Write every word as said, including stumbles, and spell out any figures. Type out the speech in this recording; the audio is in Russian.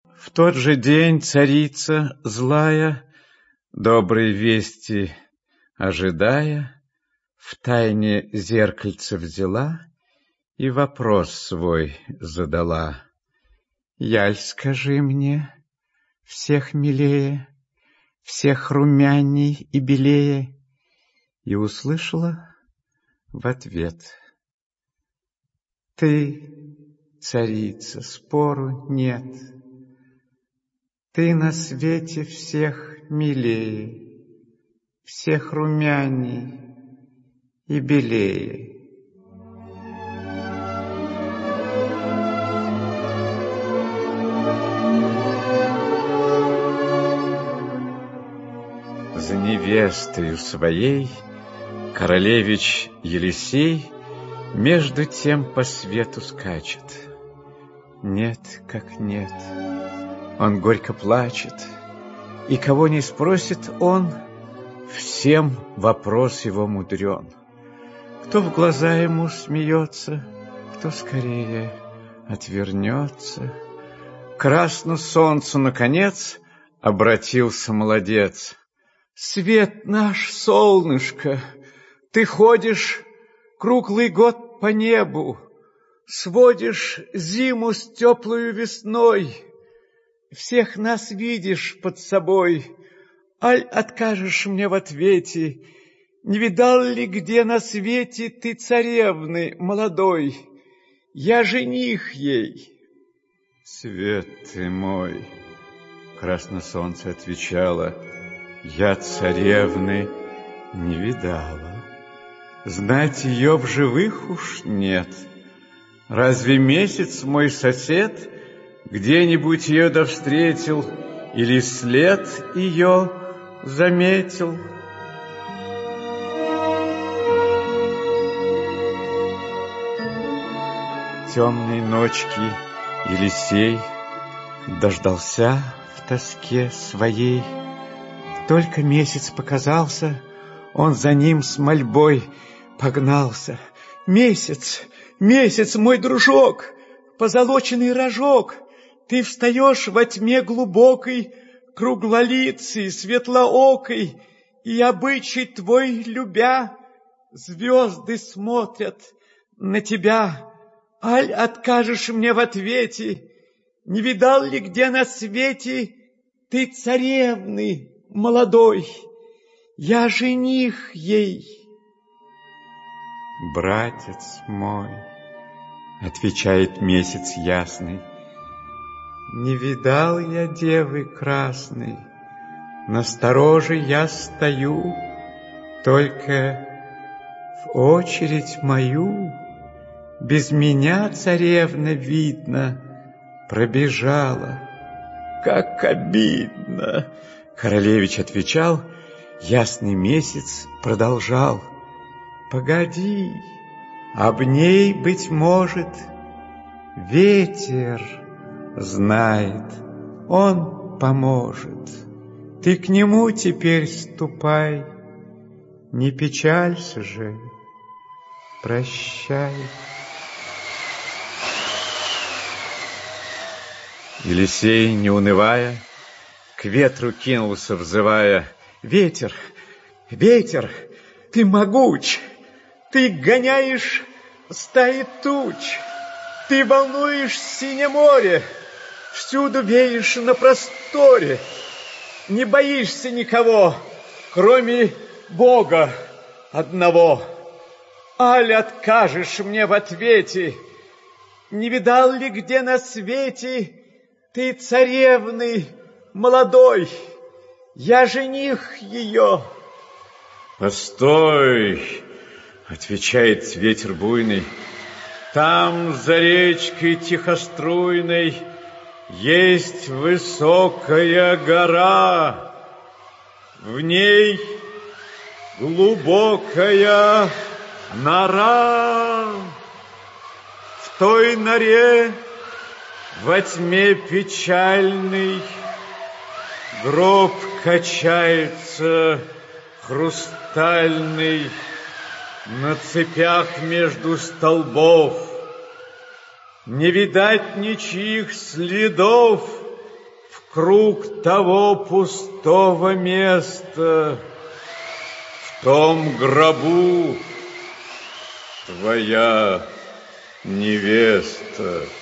В тот же день царица злая, доброй вести ожидая, втайне зеркальце взяла и вопрос свой задала. Яль, скажи мне, всех милее, всех румяней и белее, и услышала в ответ: ты, царица, спору нет, ты на свете всех милее, всех румяней и белее. За невестою своей королевич Елисей между тем по свету скачет. Нет, как нет, он горько плачет, и кого не спросит он, всем вопрос его мудрен. Кто в глаза ему смеется, кто скорее отвернется. К красному солнцу, наконец, обратился молодец. Свет наш, солнышко, ты ходишь круглый год по небу, сводишь зиму с теплою весной, всех нас видишь под собой, аль откажешь мне в ответе, не видал ли где на свете ты царевны молодой? Я жених ей. Свет ты мой, красно солнце отвечало, я царевны не видала. Знать ее в живых уж нет. Разве месяц мой сосед где-нибудь ее да встретил, или след ее заметил? Темной ночки Елисей дождался в тоске своей. Только месяц показался, он за ним с мольбой погнался. Месяц, месяц, мой дружок, позолоченный рожок, ты встаешь во тьме глубокой, круглолицей, светлоокой, и обычай твой любя, звезды смотрят на тебя. Аль откажешь мне в ответе, не видал ли где на свете ты царевны молодой? Я жених ей. Братец мой, отвечает месяц ясный, не видал я девы красной, настороже я стою, только в очередь мою без меня царевна, видно, пробежала. Как обидно! Королевич отвечал, ясный месяц продолжал. Погоди, об ней, быть может, ветер знает, он поможет. Ты к нему теперь ступай, не печалься же, прощай. Елисей, не унывая, к ветру кинулся, взывая. Ветер, ветер, ты могуч, ты гоняешь стаи туч, ты волнуешь синее море, всюду веешь на просторе, не боишься никого, кроме Бога одного. Аль откажешь мне в ответе, не видал ли где на свете ты царевны молодой? Я жених ее. Постой, отвечает ветер буйный, там за речкой тихоструйной есть высокая гора, в ней глубокая нора. В той норе во тьме печальной гроб качается хрустальный на цепях между столбов. Не видать ничьих следов, круг того пустого места, в том гробу твоя невеста.